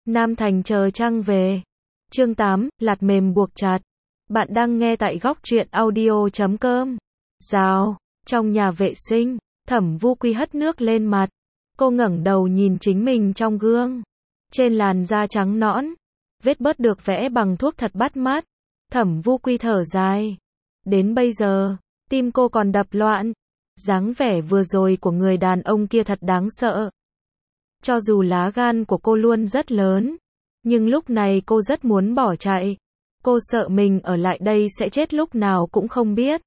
Nam Thành chờ Trăng về. Chương 8, lạt mềm buộc chặt. Bạn đang nghe tại góc truyện audio.com. Rào, trong nhà vệ sinh, Thẩm Vu Quy hất nước lên mặt. Cô ngẩng đầu nhìn chính mình trong gương. Trên làn da trắng nõn, vết bớt được vẽ bằng thuốc thật bắt mắt. Thẩm Vu Quy thở dài. Đến bây giờ, tim cô còn đập loạn. Dáng vẻ vừa rồi của người đàn ông kia thật đáng sợ. Cho dù lá gan của cô luôn rất lớn, nhưng lúc này cô rất muốn bỏ chạy. Cô sợ mình ở lại đây sẽ chết lúc nào cũng không biết.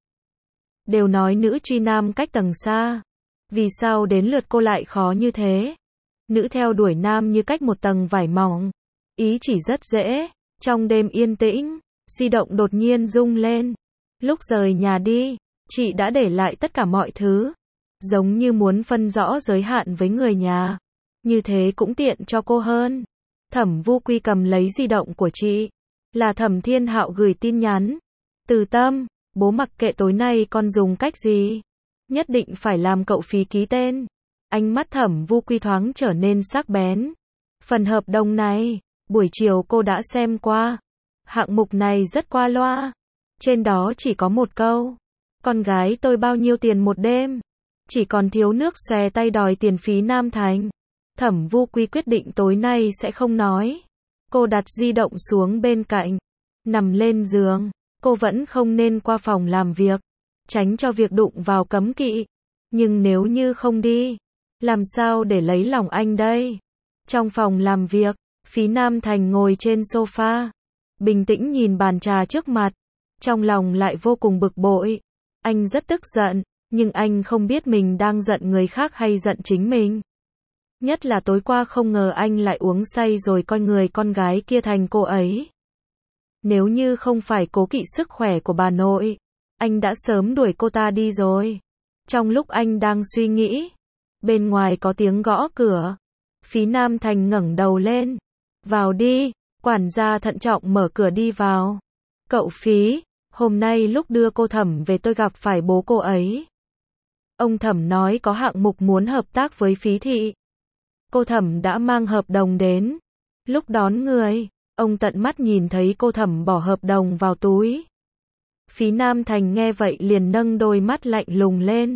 Đều nói nữ truy nam cách tầng xa. Vì sao đến lượt cô lại khó như thế? Nữ theo đuổi nam như cách một tầng vải mỏng. Ý chỉ rất dễ. Trong đêm yên tĩnh, di động đột nhiên rung lên. Lúc rời nhà đi, chị đã để lại tất cả mọi thứ. Giống như muốn phân rõ giới hạn với người nhà. Như thế cũng tiện cho cô hơn. Thẩm Vu Quy cầm lấy di động của chị. Là Thẩm Thiên Hạo gửi tin nhắn. Từ Tâm, bố mặc kệ tối nay con dùng cách gì. Nhất định phải làm cậu Phí ký tên. Ánh mắt Thẩm Vu Quy thoáng trở nên sắc bén. Phần hợp đồng này, buổi chiều cô đã xem qua. Hạng mục này rất qua loa. Trên đó chỉ có một câu. Con gái tôi bao nhiêu tiền một đêm. Chỉ còn thiếu nước xòe tay đòi tiền phí Nam Thành. Thẩm Vu Quy quyết định tối nay sẽ không nói. Cô đặt di động xuống bên cạnh. Nằm lên giường. Cô vẫn không nên qua phòng làm việc. Tránh cho việc đụng vào cấm kỵ. Nhưng nếu như không đi, làm sao để lấy lòng anh đây? Trong phòng làm việc, Phí Nam Thành ngồi trên sofa. Bình tĩnh nhìn bàn trà trước mặt. Trong lòng lại vô cùng bực bội. Anh rất tức giận, nhưng anh không biết mình đang giận người khác hay giận chính mình. Nhất là tối qua không ngờ anh lại uống say rồi coi người con gái kia thành cô ấy. Nếu như không phải cố kỵ sức khỏe của bà nội, anh đã sớm đuổi cô ta đi rồi. Trong lúc anh đang suy nghĩ, bên ngoài có tiếng gõ cửa. Phí Nam Thành ngẩng đầu lên. Vào đi, quản gia thận trọng mở cửa đi vào. Cậu Phí, hôm nay lúc đưa cô Thẩm về tôi gặp phải bố cô ấy. Ông Thẩm nói có hạng mục muốn hợp tác với Phí thị. Cô Thẩm đã mang hợp đồng đến. Lúc đón người, ông tận mắt nhìn thấy cô Thẩm bỏ hợp đồng vào túi. Phí Nam Thành nghe vậy liền nâng đôi mắt lạnh lùng lên.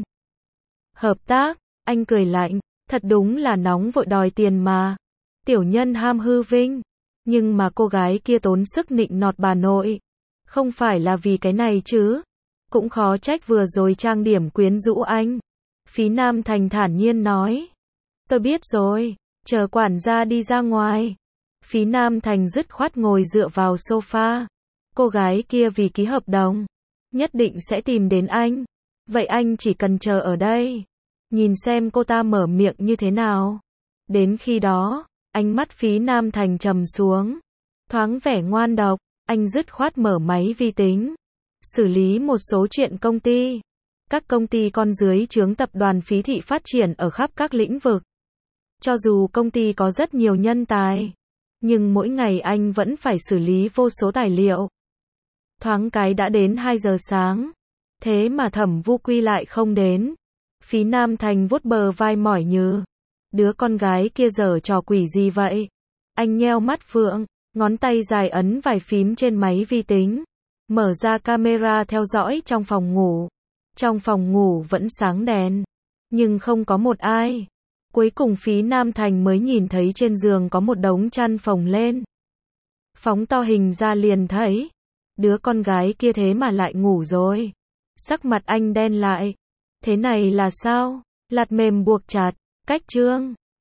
Hợp tác, anh cười lạnh, thật đúng là nóng vội đòi tiền mà. Tiểu nhân ham hư vinh, nhưng mà cô gái kia tốn sức nịnh nọt bà nội. Không phải là vì cái này chứ. Cũng khó trách vừa rồi trang điểm quyến rũ anh. Phí Nam Thành thản nhiên nói. Tôi biết rồi, chờ quản gia đi ra ngoài. Phí Nam Thành dứt khoát ngồi dựa vào sofa. Cô gái kia vì ký hợp đồng, nhất định sẽ tìm đến anh. Vậy anh chỉ cần chờ ở đây, nhìn xem cô ta mở miệng như thế nào. Đến khi đó, ánh mắt Phí Nam Thành trầm xuống. Thoáng vẻ ngoan độc, anh dứt khoát mở máy vi tính. Xử lý một số chuyện công ty. Các công ty con dưới trướng tập đoàn Phí thị phát triển ở khắp các lĩnh vực. Cho dù công ty có rất nhiều nhân tài, nhưng mỗi ngày anh vẫn phải xử lý vô số tài liệu. Thoáng cái đã đến 2 giờ sáng. Thế mà Thẩm Vu Quy lại không đến. Phí Nam Thành vuốt bờ vai mỏi nhừ. Đứa con gái kia giở trò quỷ gì vậy? Anh nheo mắt phượng, ngón tay dài ấn vài phím trên máy vi tính. Mở ra camera theo dõi trong phòng ngủ. Trong phòng ngủ vẫn sáng đèn, nhưng không có một ai. Cuối cùng Phí Nam Thành mới nhìn thấy trên giường có một đống chăn phồng lên. Phóng to hình ra liền thấy. Đứa con gái kia thế mà lại ngủ rồi. Sắc mặt anh đen lại. Thế này là sao? Lạt mềm buộc chặt. Cách chương